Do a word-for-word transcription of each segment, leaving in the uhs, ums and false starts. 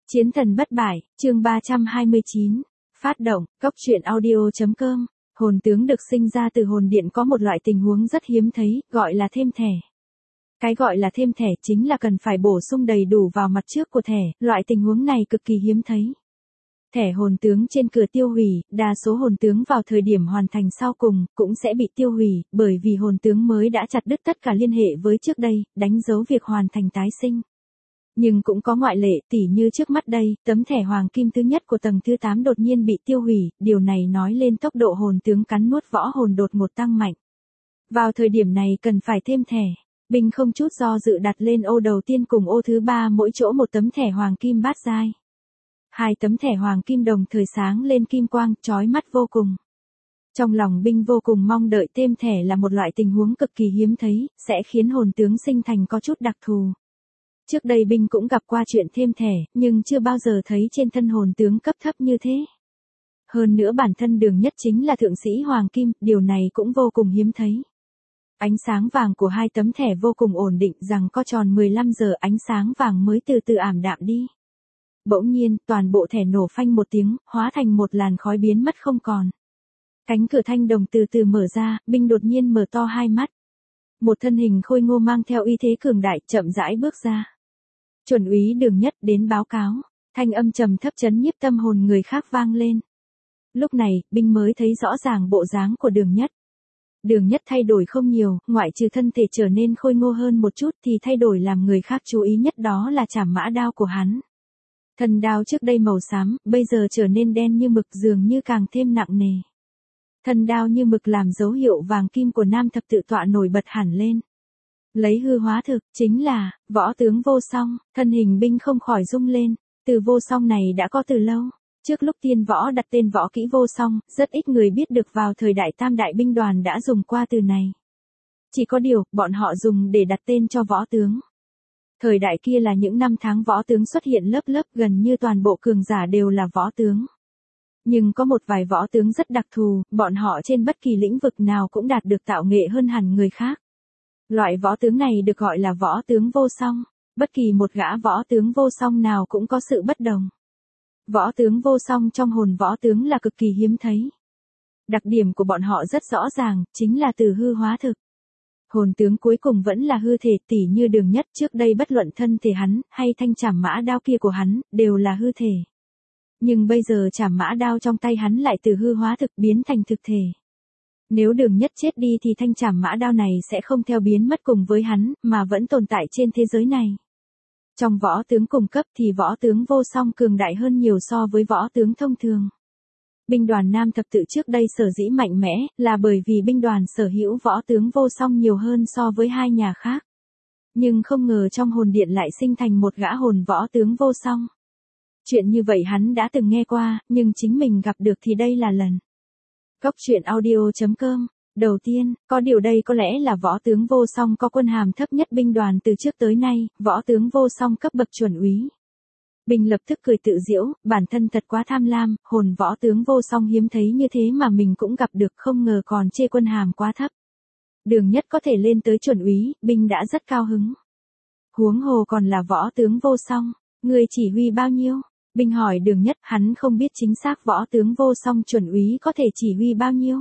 Chiến thần bất bại, chương ba trăm hai mươi chín. Phát động, cốc truyện audio.com. Hồn tướng được sinh ra từ hồn điện có một loại tình huống rất hiếm thấy, gọi là thêm thẻ. Cái gọi là thêm thẻ chính là cần phải bổ sung đầy đủ vào mặt trước của thẻ, loại tình huống này cực kỳ hiếm thấy. Thẻ hồn tướng trên cửa tiêu hủy, đa số hồn tướng vào thời điểm hoàn thành sau cùng, cũng sẽ bị tiêu hủy, bởi vì hồn tướng mới đã chặt đứt tất cả liên hệ với trước đây, đánh dấu việc hoàn thành tái sinh. Nhưng cũng có ngoại lệ, tỉ như trước mắt đây, tấm thẻ hoàng kim thứ nhất của tầng thứ tám đột nhiên bị tiêu hủy, điều này nói lên tốc độ hồn tướng cắn nuốt võ hồn đột ngột tăng mạnh. Vào thời điểm này cần phải thêm thẻ. Binh không chút do dự đặt lên ô đầu tiên cùng ô thứ ba mỗi chỗ một tấm thẻ hoàng kim bát giai. Hai tấm thẻ hoàng kim đồng thời sáng lên kim quang, chói mắt vô cùng. Trong lòng binh vô cùng mong đợi thêm thẻ là một loại tình huống cực kỳ hiếm thấy, sẽ khiến hồn tướng sinh thành có chút đặc thù. Trước đây binh cũng gặp qua chuyện thêm thẻ, nhưng chưa bao giờ thấy trên thân hồn tướng cấp thấp như thế. Hơn nữa bản thân Đường Nhất chính là thượng sĩ hoàng kim, điều này cũng vô cùng hiếm thấy. Ánh sáng vàng của hai tấm thẻ vô cùng ổn định, rằng có tròn mười lăm giờ ánh sáng vàng mới từ từ ảm đạm đi. Bỗng nhiên, toàn bộ thẻ nổ phanh một tiếng, hóa thành một làn khói biến mất không còn. Cánh cửa thanh đồng từ từ mở ra, binh đột nhiên mở to hai mắt. Một thân hình khôi ngô mang theo uy thế cường đại chậm rãi bước ra. Chuẩn úy Đường Nhất đến báo cáo, thanh âm trầm thấp chấn nhiếp tâm hồn người khác vang lên. Lúc này, binh mới thấy rõ ràng bộ dáng của Đường Nhất. Đường Nhất thay đổi không nhiều, ngoại trừ thân thể trở nên khôi ngô hơn một chút thì thay đổi làm người khác chú ý nhất đó là chảm mã đao của hắn. Thần đao trước đây màu xám, bây giờ trở nên đen như mực, dường như càng thêm nặng nề. Thần đao như mực làm dấu hiệu vàng kim của nam thập tự tọa nổi bật hẳn lên. Lấy hư hóa thực, chính là, võ tướng vô song, thân hình binh không khỏi rung lên, từ vô song này đã có từ lâu. Trước lúc tiên võ đặt tên võ kỹ vô song, rất ít người biết được vào thời đại tam đại binh đoàn đã dùng qua từ này. Chỉ có điều, bọn họ dùng để đặt tên cho võ tướng. Thời đại kia là những năm tháng võ tướng xuất hiện lớp lớp, gần như toàn bộ cường giả đều là võ tướng. Nhưng có một vài võ tướng rất đặc thù, bọn họ trên bất kỳ lĩnh vực nào cũng đạt được tạo nghệ hơn hẳn người khác. Loại võ tướng này được gọi là võ tướng vô song. Bất kỳ một gã võ tướng vô song nào cũng có sự bất đồng. Võ tướng vô song trong hồn võ tướng là cực kỳ hiếm thấy. Đặc điểm của bọn họ rất rõ ràng, chính là từ hư hóa thực. Hồn tướng cuối cùng vẫn là hư thể, tỉ như Đường Nhất trước đây bất luận thân thể hắn, hay thanh chảm mã đao kia của hắn, đều là hư thể. Nhưng bây giờ chảm mã đao trong tay hắn lại từ hư hóa thực biến thành thực thể. Nếu Đường Nhất chết đi thì thanh chảm mã đao này sẽ không theo biến mất cùng với hắn, mà vẫn tồn tại trên thế giới này. Trong võ tướng cùng cấp thì võ tướng vô song cường đại hơn nhiều so với võ tướng thông thường. Binh đoàn Nam thập tự trước đây sở dĩ mạnh mẽ, là bởi vì binh đoàn sở hữu võ tướng vô song nhiều hơn so với hai nhà khác. Nhưng không ngờ trong hồn điện lại sinh thành một gã hồn võ tướng vô song. Chuyện như vậy hắn đã từng nghe qua, nhưng chính mình gặp được thì đây là lần. Cốc truyện audio.com. Đầu tiên, có điều đây có lẽ là võ tướng vô song có quân hàm thấp nhất binh đoàn từ trước tới nay, võ tướng vô song cấp bậc chuẩn úy. Binh lập tức cười tự giễu, bản thân thật quá tham lam, hồn võ tướng vô song hiếm thấy như thế mà mình cũng gặp được, không ngờ còn chê quân hàm quá thấp. Đường Nhất có thể lên tới chuẩn úy, binh đã rất cao hứng. Huống hồ còn là võ tướng vô song, người chỉ huy bao nhiêu? Binh hỏi Đường Nhất, hắn không biết chính xác võ tướng vô song chuẩn úy có thể chỉ huy bao nhiêu.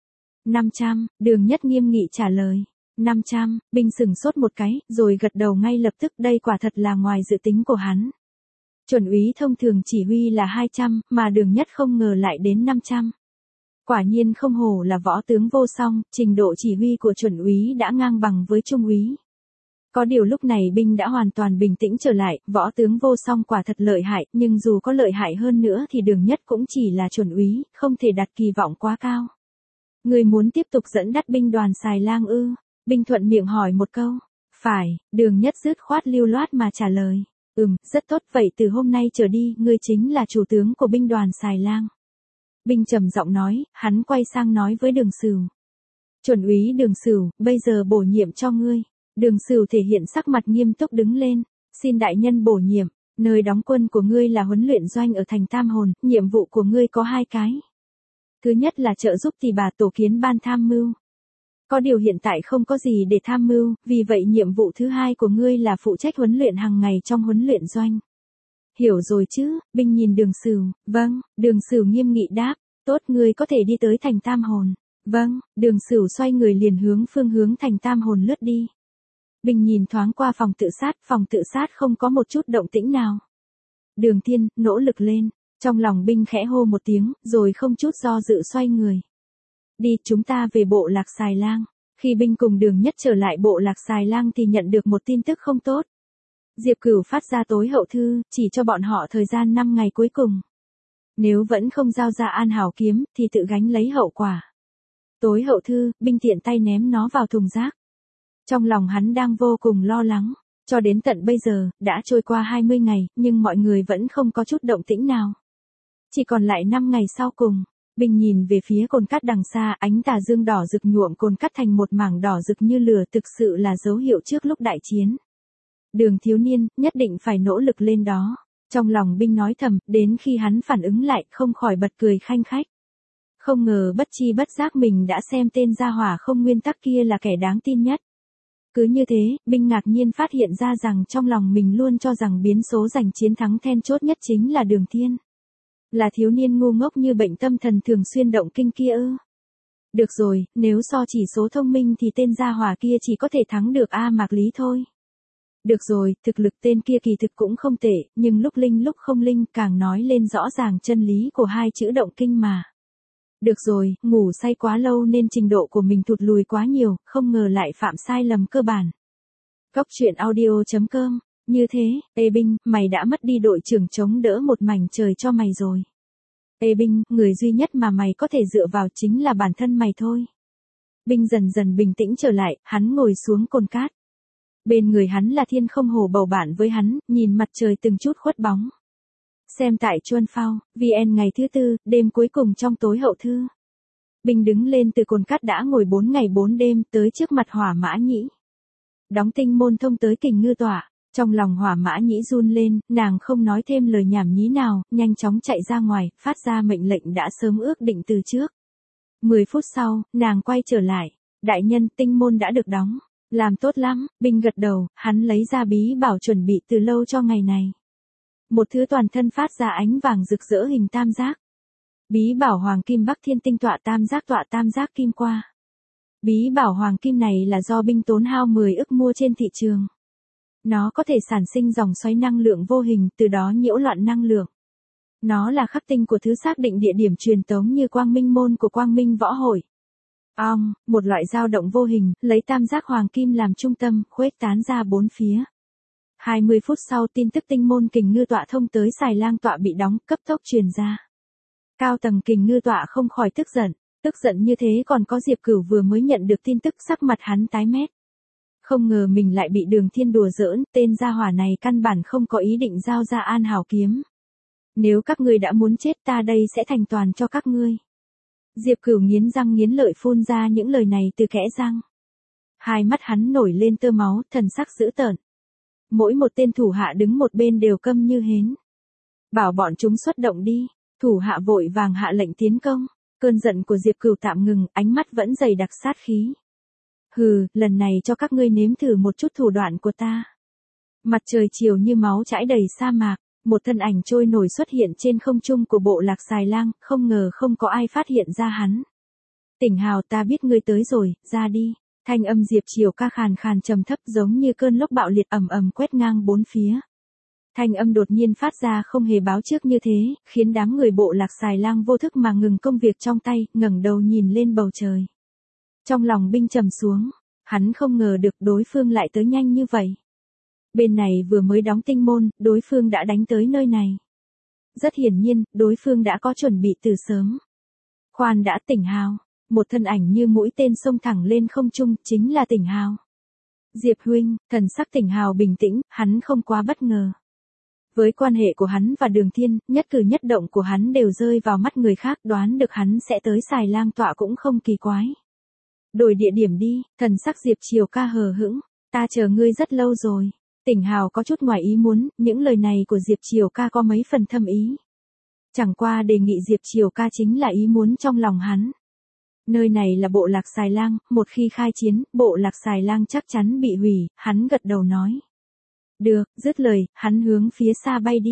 năm trăm, Đường Nhất nghiêm nghị trả lời. năm trăm, binh sửng sốt một cái, rồi gật đầu ngay lập tức, đây quả thật là ngoài dự tính của hắn. Chuẩn úy thông thường chỉ huy là hai trăm, mà Đường Nhất không ngờ lại đến năm trăm. Quả nhiên không hổ là võ tướng vô song, trình độ chỉ huy của chuẩn úy đã ngang bằng với trung úy. Có điều lúc này binh đã hoàn toàn bình tĩnh trở lại, võ tướng vô song quả thật lợi hại, nhưng dù có lợi hại hơn nữa thì Đường Nhất cũng chỉ là chuẩn úy, không thể đặt kỳ vọng quá cao. Người muốn tiếp tục dẫn dắt binh đoàn Xài Lang ư? Binh thuận miệng hỏi một câu. Phải, Đường Nhất dứt khoát lưu loát mà trả lời. Ừm, rất tốt, vậy từ hôm nay trở đi, ngươi chính là chủ tướng của binh đoàn Xài Lang. Binh trầm giọng nói, hắn quay sang nói với Đường Sửu. Chuẩn úy Đường Sửu, bây giờ bổ nhiệm cho ngươi. Đường Sửu thể hiện sắc mặt nghiêm túc đứng lên. Xin đại nhân bổ nhiệm, nơi đóng quân của ngươi là huấn luyện doanh ở thành Tam Hồn, nhiệm vụ của ngươi có hai cái. Thứ nhất là trợ giúp tỷ bà tổ kiến ban tham mưu. Có điều hiện tại không có gì để tham mưu, vì vậy nhiệm vụ thứ hai của ngươi là phụ trách huấn luyện hàng ngày trong huấn luyện doanh. Hiểu rồi chứ, Binh nhìn Đường Sửu, vâng, Đường Sửu nghiêm nghị đáp, tốt ngươi có thể đi tới thành Tam Hồn. Vâng, Đường Sửu xoay người liền hướng phương hướng thành Tam Hồn lướt đi. Binh nhìn thoáng qua phòng tự sát, phòng tự sát không có một chút động tĩnh nào. Đường Thiên, nỗ lực lên, trong lòng Binh khẽ hô một tiếng, rồi không chút do dự xoay người. Đi, chúng ta về bộ Lạc Xài Lang. Khi Binh cùng Đường Nhất trở lại bộ Lạc Xài Lang thì nhận được một tin tức không tốt. Diệp Cửu phát ra tối hậu thư, chỉ cho bọn họ thời gian năm ngày cuối cùng. Nếu vẫn không giao ra An Hảo kiếm, thì tự gánh lấy hậu quả. Tối hậu thư, Binh tiện tay ném nó vào thùng rác. Trong lòng hắn đang vô cùng lo lắng. Cho đến tận bây giờ, đã trôi qua hai mươi ngày, nhưng mọi người vẫn không có chút động tĩnh nào. Chỉ còn lại năm ngày sau cùng. Binh nhìn về phía cồn cát đằng xa, ánh tà dương đỏ rực nhuộm cồn cát thành một mảng đỏ rực như lửa, thực sự là dấu hiệu trước lúc đại chiến. Đường thiếu niên, nhất định phải nỗ lực lên đó. Trong lòng Binh nói thầm, đến khi hắn phản ứng lại, không khỏi bật cười khanh khách. Không ngờ bất chi bất giác mình đã xem tên gia hỏa không nguyên tắc kia là kẻ đáng tin nhất. Cứ như thế, Binh ngạc nhiên phát hiện ra rằng trong lòng mình luôn cho rằng biến số giành chiến thắng then chốt nhất chính là Đường Thiên. Là thiếu niên ngu ngốc như bệnh tâm thần thường xuyên động kinh kia ư. Được rồi, nếu so chỉ số thông minh thì tên gia hỏa kia chỉ có thể thắng được A Mạc Lý thôi. Được rồi, thực lực tên kia kỳ thực cũng không tệ, nhưng lúc linh lúc không linh càng nói lên rõ ràng chân lý của hai chữ động kinh mà. Được rồi, ngủ say quá lâu nên trình độ của mình thụt lùi quá nhiều, không ngờ lại phạm sai lầm cơ bản. Góc truyện audio chấm com, như thế, Ê Binh, mày đã mất đi đội trưởng chống đỡ một mảnh trời cho mày rồi. Ê Binh, người duy nhất mà mày có thể dựa vào chính là bản thân mày thôi. Binh dần dần bình tĩnh trở lại, hắn ngồi xuống cồn cát. Bên người hắn là Thiên Không Hồ bầu bạn với hắn, nhìn mặt trời từng chút khuất bóng. Xem tại Chuan Phao, vê en ngày thứ tư, đêm cuối cùng trong tối hậu thư. Binh đứng lên từ cồn cát đã ngồi bốn ngày bốn đêm tới trước mặt Hỏa Mã Nhĩ. Đóng tinh môn thông tới Kình Ngư Tọa, trong lòng Hỏa Mã Nhĩ run lên, nàng không nói thêm lời nhảm nhí nào, nhanh chóng chạy ra ngoài, phát ra mệnh lệnh đã sớm ước định từ trước. Mười phút sau, nàng quay trở lại, đại nhân, tinh môn đã được đóng. Làm tốt lắm, Binh gật đầu, hắn lấy ra bí bảo chuẩn bị từ lâu cho ngày này. Một thứ toàn thân phát ra ánh vàng rực rỡ hình tam giác. Bí bảo Hoàng Kim Bắc Thiên Tinh tọa tam giác tọa tam giác kim qua. Bí bảo Hoàng Kim này là do Binh tốn hao mười ức mua trên thị trường. Nó có thể sản sinh dòng xoáy năng lượng vô hình, từ đó nhiễu loạn năng lượng. Nó là khắc tinh của thứ xác định địa điểm truyền tống như Quang Minh môn của Quang Minh võ hội. Ong, một loại dao động vô hình, lấy tam giác hoàng kim làm trung tâm, khuếch tán ra bốn phía. hai mươi phút sau tin tức tinh môn Kình Ngư Tọa thông tới Xài Lang Tọa bị đóng, cấp tốc truyền ra. Cao tầng Kình Ngư Tọa không khỏi tức giận, tức giận như thế còn có Diệp Cửu vừa mới nhận được tin tức sắc mặt hắn tái mét. Không ngờ mình lại bị Đường Thiên đùa giỡn, tên gia hỏa này căn bản không có ý định giao ra An Hảo kiếm. Nếu các ngươi đã muốn chết ta đây sẽ thành toàn cho các ngươi. Diệp Cửu nghiến răng nghiến lợi phun ra những lời này từ kẽ răng. Hai mắt hắn nổi lên tơ máu, thần sắc dữ tợn. Mỗi một tên thủ hạ đứng một bên đều câm như hến. Bảo bọn chúng xuất động đi, thủ hạ vội vàng hạ lệnh tiến công. Cơn giận của Diệp Cửu tạm ngừng, ánh mắt vẫn dày đặc sát khí. Hừ, lần này cho các ngươi nếm thử một chút thủ đoạn của ta. Mặt trời chiều như máu chảy đầy sa mạc. Một thân ảnh trôi nổi xuất hiện trên không trung của bộ Lạc Xài Lang, không ngờ không có ai phát hiện ra hắn. Tỉnh Hào, ta biết ngươi tới rồi, ra đi. Thanh âm Diệp Triều Ca khàn khàn trầm thấp giống như cơn lốc bạo liệt ầm ầm quét ngang bốn phía. Thanh âm đột nhiên phát ra không hề báo trước như thế, khiến đám người bộ Lạc Xài Lang vô thức mà ngừng công việc trong tay, ngẩng đầu nhìn lên bầu trời. Trong lòng Binh trầm xuống, hắn không ngờ được đối phương lại tới nhanh như vậy. Bên này vừa mới đóng tinh môn, đối phương đã đánh tới nơi này. Rất hiển nhiên, đối phương đã có chuẩn bị từ sớm. Khoan đã, Tỉnh Hào. Một thân ảnh như mũi tên xông thẳng lên không trung, chính là Tỉnh Hào. Diệp huynh, thần sắc Tỉnh Hào bình tĩnh, hắn không quá bất ngờ. Với quan hệ của hắn và Đường Thiên, nhất cử nhất động của hắn đều rơi vào mắt người khác, đoán được hắn sẽ tới Xài Lang Tọa cũng không kỳ quái. Đổi địa điểm đi, thần sắc Diệp Triều Ca hờ hững, ta chờ ngươi rất lâu rồi. Tỉnh Hào có chút ngoài ý muốn, những lời này của Diệp Triều Ca có mấy phần thâm ý. Chẳng qua đề nghị Diệp Triều Ca chính là ý muốn trong lòng hắn. Nơi này là bộ Lạc Xài Lang, một khi khai chiến, bộ Lạc Xài Lang chắc chắn bị hủy, hắn gật đầu nói. Được, dứt lời, hắn hướng phía xa bay đi.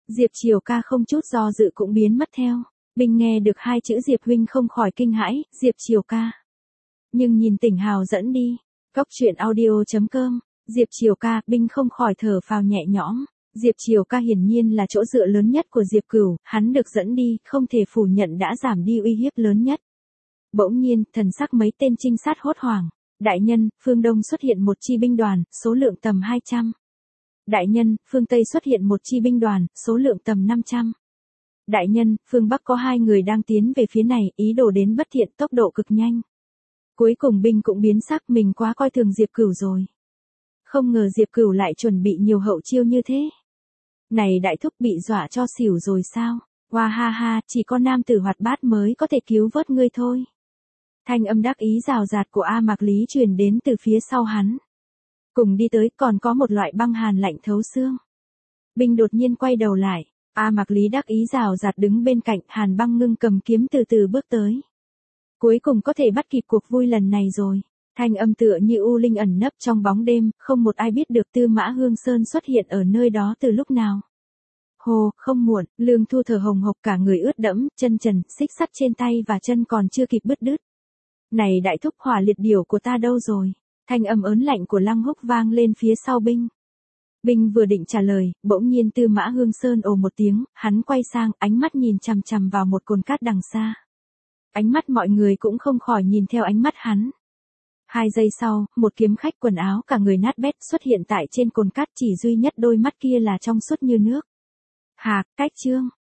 Diệp Triều Ca không chút do dự cũng biến mất theo. Binh nghe được hai chữ Diệp huynh không khỏi kinh hãi, Diệp Triều Ca. Nhưng nhìn Tỉnh Hào dẫn đi. Cốc truyện audio chấm com, Diệp Triều Ca, Binh không khỏi thở phào nhẹ nhõm. Diệp Triều Ca hiển nhiên là chỗ dựa lớn nhất của Diệp Cửu, hắn được dẫn đi, không thể phủ nhận đã giảm đi uy hiếp lớn nhất. Bỗng nhiên, thần sắc mấy tên trinh sát hốt hoảng. Đại nhân, phương Đông xuất hiện một chi binh đoàn, số lượng tầm hai trăm. Đại nhân, phương Tây xuất hiện một chi binh đoàn, số lượng tầm năm trăm. Đại nhân, phương Bắc có hai người đang tiến về phía này, ý đồ đến bất thiện, tốc độ cực nhanh. Cuối cùng Binh cũng biến sắc, mình quá coi thường Diệp Cửu rồi. Không ngờ Diệp Cửu lại chuẩn bị nhiều hậu chiêu như thế. Này đại thúc bị dọa cho xỉu rồi sao? Hoa ha ha, chỉ có nam tử hoạt bát mới có thể cứu vớt ngươi thôi. Thanh âm đắc ý rào rạt của A Mạc Lý truyền đến từ phía sau hắn. Cùng đi tới còn có một loại băng hàn lạnh thấu xương. Binh đột nhiên quay đầu lại. A Mạc Lý đắc ý rào rạt đứng bên cạnh, Hàn Băng Ngưng cầm kiếm từ từ bước tới. Cuối cùng có thể bắt kịp cuộc vui lần này rồi. Thanh âm tựa như u linh ẩn nấp trong bóng đêm, không một ai biết được Tư Mã Hương Sơn xuất hiện ở nơi đó từ lúc nào. Hồ, không muộn, Lương Thu thở hồng hộc cả người ướt đẫm, chân trần, xích sắt trên tay và chân còn chưa kịp bứt đứt. Này đại thúc, hỏa liệt điểu của ta đâu rồi? Thanh âm ớn lạnh của Lăng Húc vang lên phía sau Binh. Binh vừa định trả lời, bỗng nhiên Tư Mã Hương Sơn ồ một tiếng, hắn quay sang, ánh mắt nhìn chằm chằm vào một cồn cát đằng xa. Ánh mắt mọi người cũng không khỏi nhìn theo ánh mắt hắn. Hai giây sau, một kiếm khách quần áo cả người nát bét xuất hiện tại trên cồn cát, chỉ duy nhất đôi mắt kia là trong suốt như nước. Hạc, cách trương,